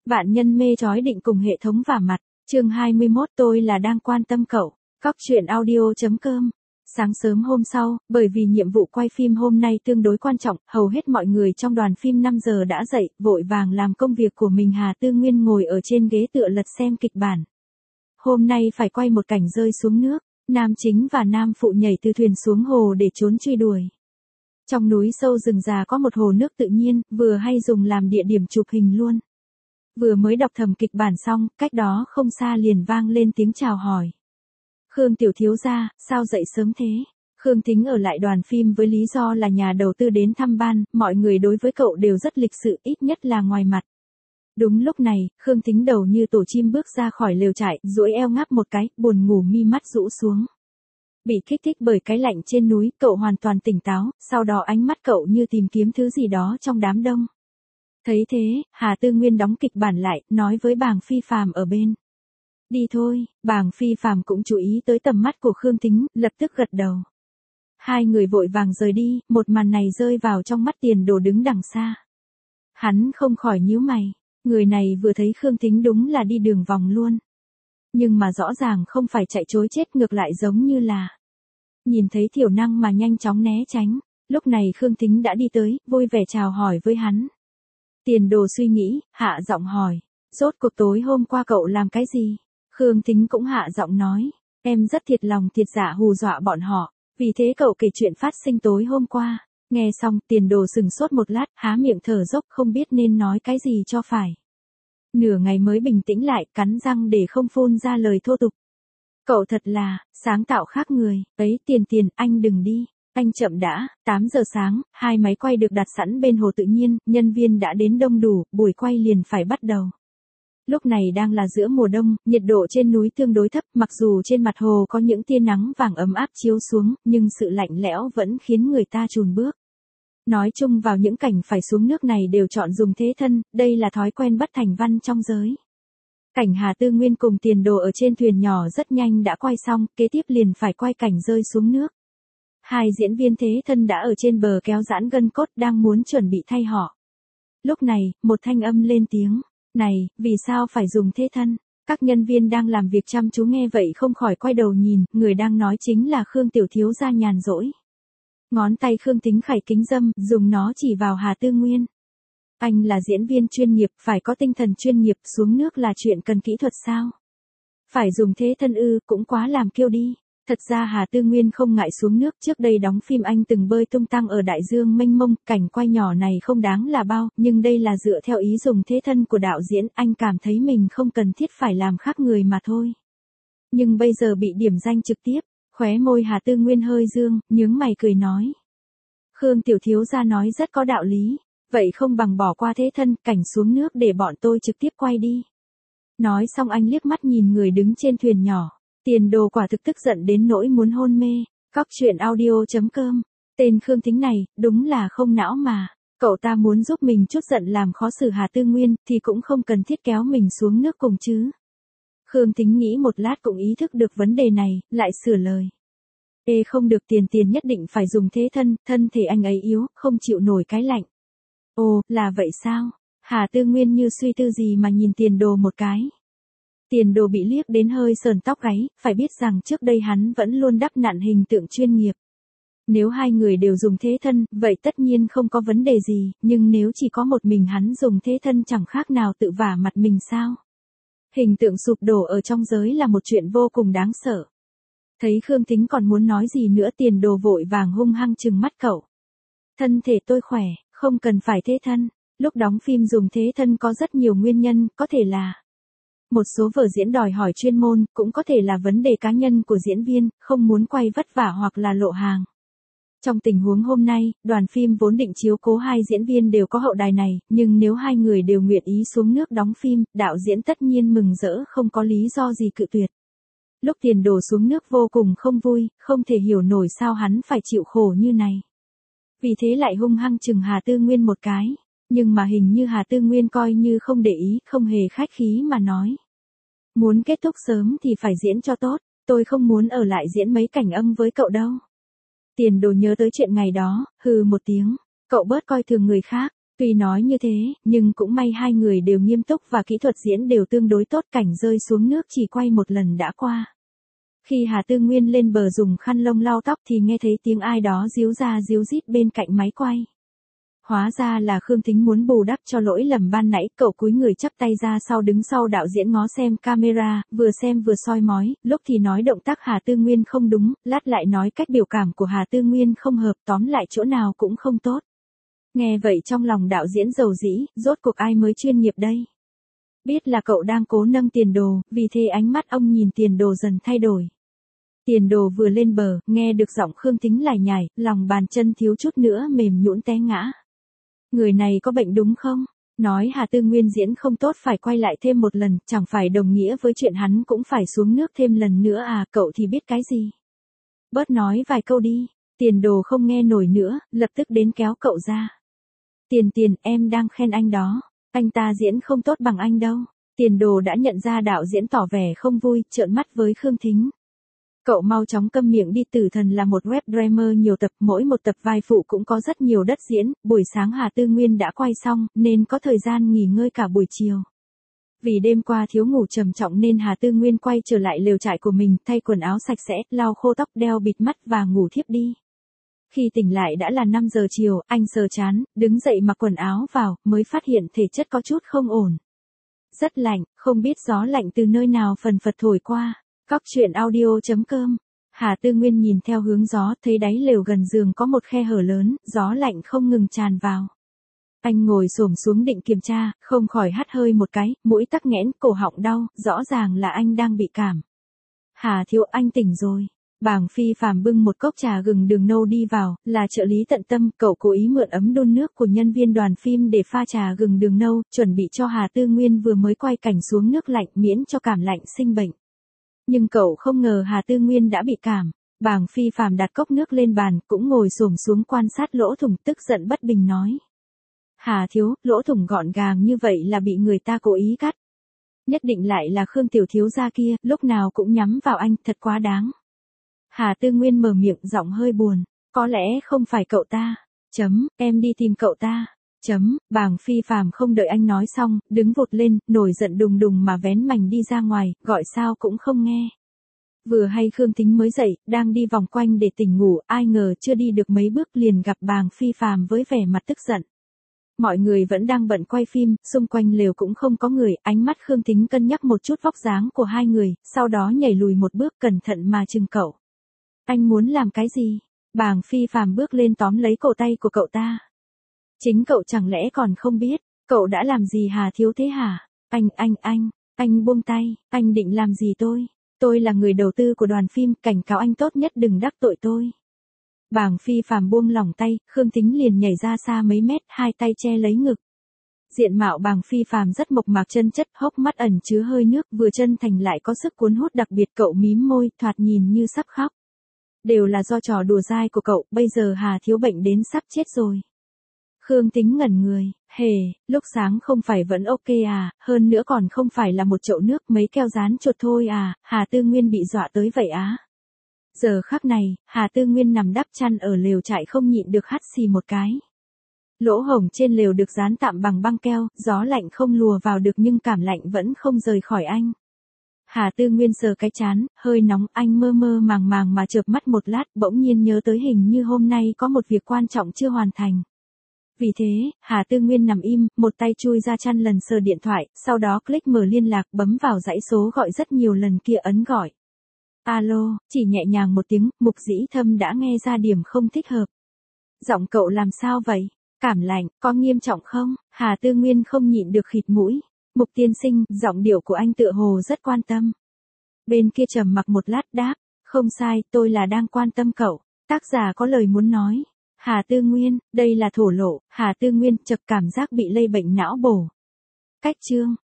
Vạn nhân mê chói định cùng hệ thống vả mặt, chương 21 tôi là đang quan tâm cậu. Cóc truyện audio.com. Sáng sớm hôm sau, bởi vì nhiệm vụ quay phim hôm nay tương đối quan trọng, hầu hết mọi người trong đoàn phim 5 giờ đã dậy, vội vàng làm công việc của mình. Hà Tư Nguyên ngồi ở trên ghế tựa lật xem kịch bản. Hôm nay phải quay một cảnh rơi xuống nước, nam chính và nam phụ nhảy từ thuyền xuống hồ để trốn truy đuổi. Trong núi sâu rừng già có một hồ nước tự nhiên, vừa hay dùng làm địa điểm chụp hình luôn. Vừa mới đọc thầm kịch bản xong, cách đó không xa liền vang lên tiếng chào hỏi. Khương tiểu thiếu gia, sao dậy sớm thế? Khương Thính ở lại đoàn phim với lý do là nhà đầu tư đến thăm ban, mọi người đối với cậu đều rất lịch sự, ít nhất là ngoài mặt. Đúng lúc này, Khương Thính đầu như tổ chim bước ra khỏi lều trại, duỗi eo ngáp một cái, buồn ngủ mi mắt rũ xuống. Bị kích thích bởi cái lạnh trên núi, cậu hoàn toàn tỉnh táo, sau đó ánh mắt cậu như tìm kiếm thứ gì đó trong đám đông. Thấy thế, Hà Tư Nguyên đóng kịch bản lại, nói với Bàng Phi Phàm ở bên. Đi thôi, Bàng Phi Phàm cũng chú ý tới tầm mắt của Khương Thính, lập tức gật đầu. Hai người vội vàng rời đi, một màn này rơi vào trong mắt Tiền Đồ đứng đằng xa. Hắn không khỏi nhíu mày, người này vừa thấy Khương Thính đúng là đi đường vòng luôn. Nhưng mà rõ ràng không phải chạy trối chết, ngược lại giống như là nhìn thấy thiểu năng mà nhanh chóng né tránh. Lúc này Khương Thính đã đi tới, vui vẻ chào hỏi với hắn. Tiền Đồ suy nghĩ, hạ giọng hỏi, rốt cuộc tối hôm qua cậu làm cái gì? Khương Thính cũng hạ giọng nói, em rất thiệt lòng thiệt dạ hù dọa bọn họ, vì thế cậu kể chuyện phát sinh tối hôm qua. Nghe xong, Tiền Đồ sừng sốt một lát, há miệng thở dốc không biết nên nói cái gì cho phải. Nửa ngày mới bình tĩnh lại, cắn răng để không phun ra lời thô tục. Cậu thật là sáng tạo khác người, ấy Tiền, anh đừng đi. Anh chậm đã, 8 giờ sáng, hai máy quay được đặt sẵn bên hồ tự nhiên, nhân viên đã đến đông đủ, buổi quay liền phải bắt đầu. Lúc này đang là giữa mùa đông, nhiệt độ trên núi tương đối thấp, mặc dù trên mặt hồ có những tia nắng vàng ấm áp chiếu xuống, nhưng sự lạnh lẽo vẫn khiến người ta chùn bước. Nói chung vào những cảnh phải xuống nước này đều chọn dùng thế thân, đây là thói quen bất thành văn trong giới. Cảnh Hà Tư Nguyên cùng Tiền Đồ ở trên thuyền nhỏ rất nhanh đã quay xong, kế tiếp liền phải quay cảnh rơi xuống nước. Hai diễn viên thế thân đã ở trên bờ kéo giãn gân cốt đang muốn chuẩn bị thay họ. Lúc này, một thanh âm lên tiếng, này, vì sao phải dùng thế thân? Các nhân viên đang làm việc chăm chú nghe vậy không khỏi quay đầu nhìn, người đang nói chính là Khương tiểu thiếu gia nhàn rỗi. Ngón tay Khương Thính khải kính dâm, dùng nó chỉ vào Hà Tư Nguyên. Anh là diễn viên chuyên nghiệp, phải có tinh thần chuyên nghiệp, xuống nước là chuyện cần kỹ thuật sao? Phải dùng thế thân ư, cũng quá làm kiêu đi. Thật ra Hà Tư Nguyên không ngại xuống nước, trước đây đóng phim anh từng bơi tung tăng ở đại dương mênh mông, cảnh quay nhỏ này không đáng là bao, nhưng đây là dựa theo ý dùng thế thân của đạo diễn, anh cảm thấy mình không cần thiết phải làm khác người mà thôi. Nhưng bây giờ bị điểm danh trực tiếp, khóe môi Hà Tư Nguyên hơi dương, nhướng mày cười nói. Khương tiểu thiếu gia nói rất có đạo lý, vậy không bằng bỏ qua thế thân, cảnh xuống nước để bọn tôi trực tiếp quay đi. Nói xong anh liếc mắt nhìn người đứng trên thuyền nhỏ. Tiền Đồ quả thực tức giận đến nỗi muốn hôn mê. Cóc truyện audio.com. Tên Khương Thính này, đúng là không não mà. Cậu ta muốn giúp mình chút giận làm khó xử Hà Tư Nguyên, thì cũng không cần thiết kéo mình xuống nước cùng chứ. Khương Thính nghĩ một lát cũng ý thức được vấn đề này, lại sửa lời. Ê không được, Tiền nhất định phải dùng thế thân, thân thể anh ấy yếu, không chịu nổi cái lạnh. Ồ, là vậy sao? Hà Tư Nguyên như suy tư gì mà nhìn Tiền Đồ một cái. Tiền Đồ bị liếc đến hơi sờn tóc gáy, phải biết rằng trước đây hắn vẫn luôn đắp nặn hình tượng chuyên nghiệp. Nếu hai người đều dùng thế thân, vậy tất nhiên không có vấn đề gì, nhưng nếu chỉ có một mình hắn dùng thế thân chẳng khác nào tự vả mặt mình sao. Hình tượng sụp đổ ở trong giới là một chuyện vô cùng đáng sợ. Thấy Khương Thính còn muốn nói gì nữa, Tiền Đồ vội vàng hung hăng trừng mắt cậu. Thân thể tôi khỏe, không cần phải thế thân. Lúc đóng phim dùng thế thân có rất nhiều nguyên nhân, có thể là một số vở diễn đòi hỏi chuyên môn, cũng có thể là vấn đề cá nhân của diễn viên, không muốn quay vất vả hoặc là lộ hàng. Trong tình huống hôm nay, đoàn phim vốn định chiếu cố hai diễn viên đều có hậu đài này, nhưng nếu hai người đều nguyện ý xuống nước đóng phim, đạo diễn tất nhiên mừng rỡ không có lý do gì cự tuyệt. Lúc Tiền Đồ xuống nước vô cùng không vui, không thể hiểu nổi sao hắn phải chịu khổ như này. Vì thế lại hung hăng chừng Hà Tư Nguyên một cái. Nhưng mà hình như Hà Tư Nguyên coi như không để ý, không hề khách khí mà nói. Muốn kết thúc sớm thì phải diễn cho tốt, tôi không muốn ở lại diễn mấy cảnh âng với cậu đâu. Tiền Đồ nhớ tới chuyện ngày đó, hừ một tiếng, cậu bớt coi thường người khác, Tuy nói như thế, nhưng cũng may hai người đều nghiêm túc và kỹ thuật diễn đều tương đối tốt, cảnh rơi xuống nước chỉ quay một lần đã qua. Khi Hà Tư Nguyên lên bờ dùng khăn lông lau tóc thì nghe thấy tiếng ai đó ríu ra ríu rít bên cạnh máy quay. Hóa ra là Khương Thính muốn bù đắp cho lỗi lầm ban nãy, cậu cúi người chắp tay ra sau đứng sau đạo diễn ngó xem camera, vừa xem vừa soi mói, lúc thì nói động tác Hà Tư Nguyên không đúng, lát lại nói cách biểu cảm của Hà Tư Nguyên không hợp, tóm lại chỗ nào cũng không tốt. Nghe vậy trong lòng đạo diễn dầu dĩ, rốt cuộc ai mới chuyên nghiệp đây? Biết là cậu đang cố nâng Tiền Đồ, vì thế ánh mắt ông nhìn Tiền Đồ dần thay đổi. Tiền Đồ vừa lên bờ, nghe được giọng Khương Thính lải nhải, lòng bàn chân thiếu chút nữa mềm nhũn té ngã. Người này có bệnh đúng không? Nói Hà Tư Nguyên diễn không tốt phải quay lại thêm một lần, chẳng phải đồng nghĩa với chuyện hắn cũng phải xuống nước thêm lần nữa à, cậu thì biết cái gì? Bớt nói vài câu đi. Tiền Đồ không nghe nổi nữa, lập tức đến kéo cậu ra. Tiền, em đang khen anh đó. Anh ta diễn không tốt bằng anh đâu. Tiền Đồ đã nhận ra đạo diễn tỏ vẻ không vui, trợn mắt với Khương Thính. Cậu mau chóng câm miệng đi, Tử Thần là một web drama nhiều tập, mỗi một tập vai phụ cũng có rất nhiều đất diễn, buổi sáng Hà Tư Nguyên đã quay xong, nên có thời gian nghỉ ngơi cả buổi chiều. Vì đêm qua thiếu ngủ trầm trọng nên Hà Tư Nguyên quay trở lại lều trại của mình, thay quần áo sạch sẽ, lau khô tóc, đeo bịt mắt và ngủ thiếp đi. Khi tỉnh lại đã là 5 giờ chiều, anh sờ chán, đứng dậy mặc quần áo vào, mới phát hiện thể chất có chút không ổn. Rất lạnh, không biết gió lạnh từ nơi nào phần phật thổi qua. Cóc truyện audio.com. Hà Tư Nguyên nhìn theo hướng gió, thấy đáy lều gần giường có một khe hở lớn, gió lạnh không ngừng tràn vào. Anh ngồi xổm xuống định kiểm tra, không khỏi hắt hơi một cái, mũi tắc nghẽn, cổ họng đau, rõ ràng là anh đang bị cảm. Hà thiếu, anh tỉnh rồi. Bàng Phi Phàm bưng một cốc trà gừng đường nâu đi vào, là trợ lý tận tâm, cậu cố ý mượn ấm đun nước của nhân viên đoàn phim để pha trà gừng đường nâu, chuẩn bị cho Hà Tư Nguyên vừa mới quay cảnh xuống nước lạnh miễn cho cảm lạnh sinh bệnh. Nhưng cậu không ngờ Hà Tư Nguyên đã bị cảm. Bàng Phi Phàm đặt cốc nước lên bàn, cũng ngồi xổm xuống quan sát lỗ thủng, tức giận bất bình nói. Hà thiếu, lỗ thủng gọn gàng như vậy là bị người ta cố ý cắt. Nhất định lại là Khương tiểu thiếu gia kia, lúc nào cũng nhắm vào anh, thật quá đáng. Hà Tư Nguyên mở miệng giọng hơi buồn. Có lẽ không phải cậu ta. Em đi tìm cậu ta. Bàng Phi Phàm không đợi anh nói xong, đứng vụt lên, nổi giận đùng đùng mà vén mành đi ra ngoài, gọi sao cũng không nghe. Vừa hay Khương Thính mới dậy, đang đi vòng quanh để tỉnh ngủ, ai ngờ chưa đi được mấy bước liền gặp Bàng Phi Phàm với vẻ mặt tức giận. Mọi người vẫn đang bận quay phim, xung quanh lều cũng không có người, ánh mắt Khương Thính cân nhắc một chút vóc dáng của hai người, sau đó nhảy lùi một bước cẩn thận mà chừng cậu. Anh muốn làm cái gì? Bàng Phi Phàm bước lên tóm lấy cổ tay của cậu ta. Chính cậu chẳng lẽ còn không biết, cậu đã làm gì Hà thiếu thế hả? Anh buông tay, anh định làm gì tôi? Tôi là người đầu tư của đoàn phim, cảnh cáo anh tốt nhất đừng đắc tội tôi. Bàng Phi Phàm buông lỏng tay, Khương Thính liền nhảy ra xa mấy mét, hai tay che lấy ngực. Diện mạo Bàng Phi Phàm rất mộc mạc chân chất, hốc mắt ẩn chứa hơi nước, vừa chân thành lại có sức cuốn hút đặc biệt, cậu mím môi, thoạt nhìn như sắp khóc. Đều là do trò đùa dai của cậu, bây giờ Hà thiếu bệnh đến sắp chết rồi. Khương Thính ngẩn người, lúc sáng không phải vẫn ok à, hơn nữa còn không phải là một chậu nước mấy keo dán chuột thôi à, Hà Tư Nguyên bị dọa tới vậy á. Giờ khắc này, Hà Tư Nguyên nằm đắp chăn ở lều trại không nhịn được hắt xì một cái. Lỗ hổng trên lều được dán tạm bằng băng keo, gió lạnh không lùa vào được nhưng cảm lạnh vẫn không rời khỏi anh. Hà Tư Nguyên sờ cái trán, hơi nóng, anh mơ mơ màng màng mà chợp mắt một lát, bỗng nhiên nhớ tới hình như hôm nay có một việc quan trọng chưa hoàn thành. Vì thế, Hà Tư Nguyên nằm im, một tay chui ra chăn lần sờ điện thoại, sau đó click mở liên lạc, bấm vào dãy số gọi rất nhiều lần kia ấn gọi. Alo, chỉ nhẹ nhàng một tiếng, Mục Dĩ Thâm đã nghe ra điểm không thích hợp. Giọng cậu làm sao vậy? Cảm lạnh, có nghiêm trọng không? Hà Tư Nguyên không nhịn được khịt mũi. Mục tiên sinh, giọng điệu của anh tựa hồ rất quan tâm. Bên kia trầm mặc một lát đáp, không sai, tôi là đang quan tâm cậu. Tác giả có lời muốn nói. Hà Tư Nguyên, đây là thổ lộ, Hà Tư Nguyên chợt cảm giác bị lây bệnh não bổ. Cách chương.